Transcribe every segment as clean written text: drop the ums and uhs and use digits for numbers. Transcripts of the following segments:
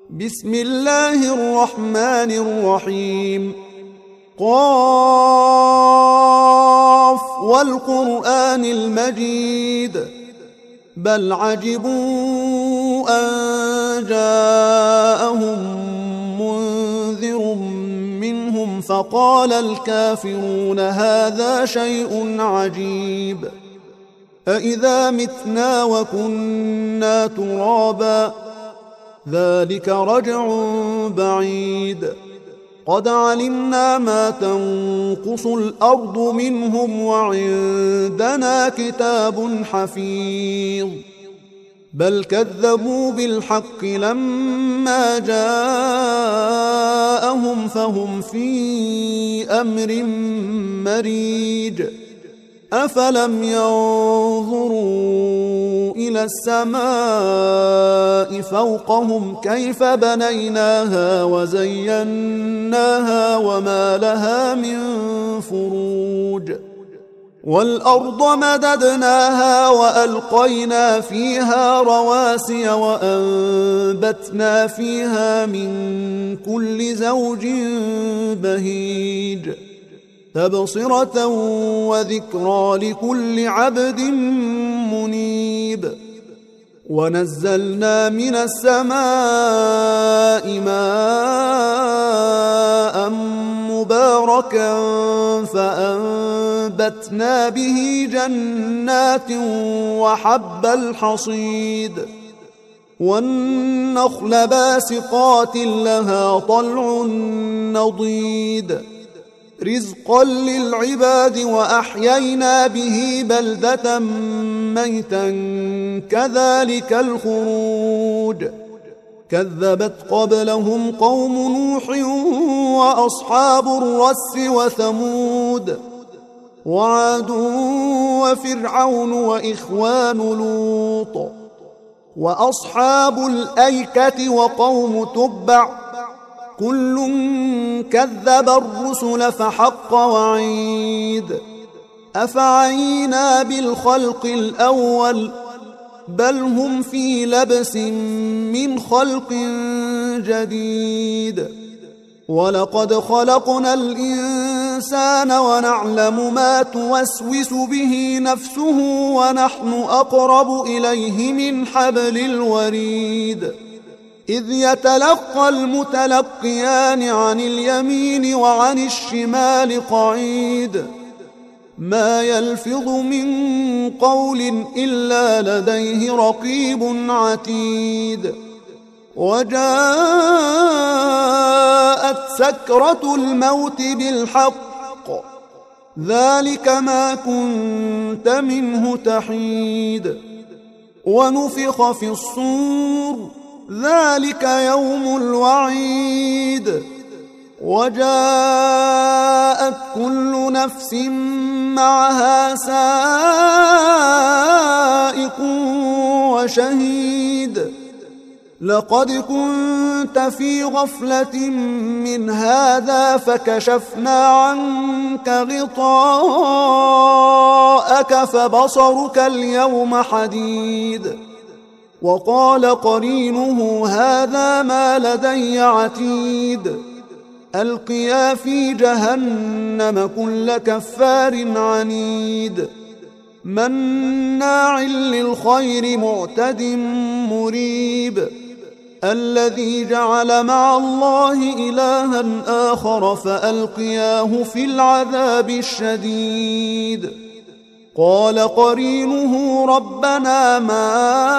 بسم الله الرحمن الرحيم. قاف والقرآن المجيد بل عجبوا أن جاءهم منذر منهم فقال الكافرون هذا شيء عجيب أإذا متنا وكنا ترابا ذلك رجع بعيد قد علمنا ما تنقص الأرض منهم وعندنا كتاب حفيظ بل كذبوا بالحق لما جاءهم فهم في أمر مريج أفلم ينظروا إلى السماء فوقهم كيف بنيناها وزيناها وما لها من فروج والأرض مددناها وألقينا فيها رواسي وأنبتنا فيها من كل زوج بهيج تبصرة وذكرى لكل عبد منيب ونزلنا من السماء ماء مباركا فأنبتنا به جنات وحب الحصيد والنخل باسقات لها طلع نضيد رزقا للعباد وأحيينا به بلدة ميتا كذلك الخروج كذبت قبلهم قوم نوح وأصحاب الرس وثمود وعاد وفرعون وإخوان لوط وأصحاب الأيكة وقوم تبع كل كذب الرسل فحق وعيد أفعينا بالخلق الأول بل هم في لبس من خلق جديد ولقد خلقنا الإنسان ونعلم ما توسوس به نفسه ونحن أقرب إليه من حبل الوريد إذ يتلقى المتلقيان عن اليمين وعن الشمال قعيد ما يلفظ من قول إلا لديه رقيب عتيد وجاءت سكرة الموت بالحق ذلك ما كنت منه تحيد ونفخ في الصور ذلك يوم الوعيد وجاءت كل نفس معها سائق وشهيد لقد كنت في غفلة من هذا فكشفنا عنك غطاءك فبصرك اليوم حديد وقال قرينه هذا ما لدي عتيد ألقيا في جهنم كل كفار عنيد مناع للخير معتد مريب الذي جعل مع الله إلها آخر فألقياه في العذاب الشديد قال قرينه ربنا ما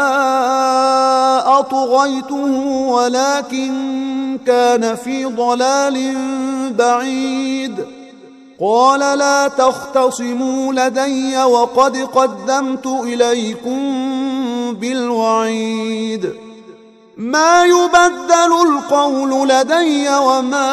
أطغيته ولكن كان في ضلال بعيد قال لا تختصموا لدي وقد قدمت إليكم بالوعيد ما يبدل القول لدي وما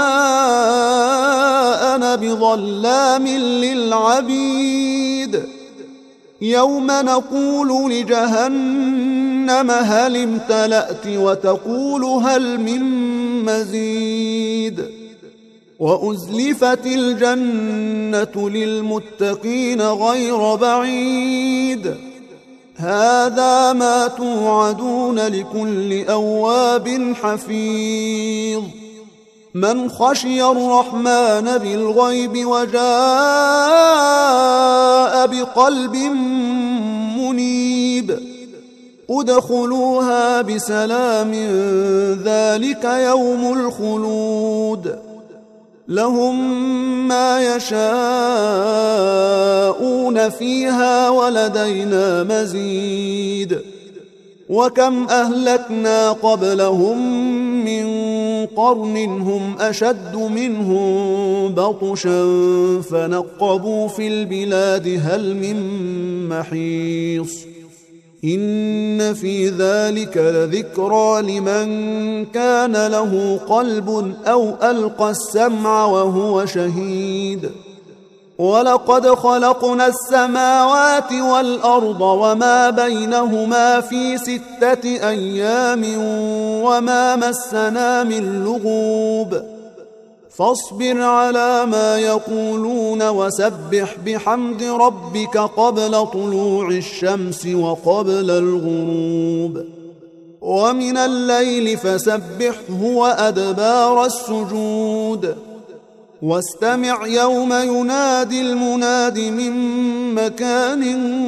أنا بظلام للعبيد يوم نقول لجهنم هل امتلأت وتقول هل من مزيد وأزلفت الجنة للمتقين غير بعيد هذا ما توعدون لكل أواب حفيظ من خشي الرحمن بالغيب وجاء بقلب منيب ادخلوها بسلام ذلك يوم الخلود لهم ما يشاءون فيها ولدينا مزيد وكم أهلكنا قبلهم من قرن هم أشد منهم بطشا فنقبوا في البلاد هل من محيص إن في ذلك لذكرى لمن كان له قلب أو ألقى السمع وهو شهيد ولقد خلقنا السماوات والأرض وما بينهما في 6 أيام وما مسنا من لغوب فاصبر على ما يقولون وسبح بحمد ربك قبل طلوع الشمس وقبل الغروب ومن الليل فسبحه وأدبار السجود واستمع يوم ينادي المناد من مكان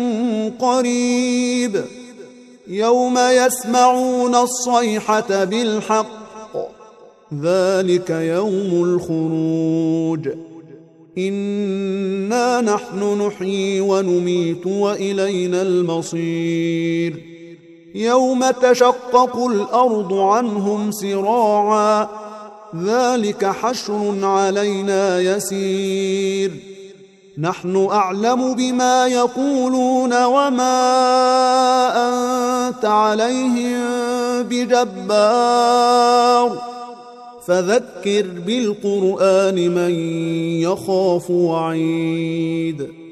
قريب يوم يسمعون الصيحة بالحق ذلك يوم الخروج إنا نحن نحيي ونميت وإلينا المصير يوم تشقق الأرض عنهم سراعا ذلك حشر علينا يسير نحن أعلم بما يقولون وما أنت عليهم بجبار فذكر بالقرآن من يخاف وعيد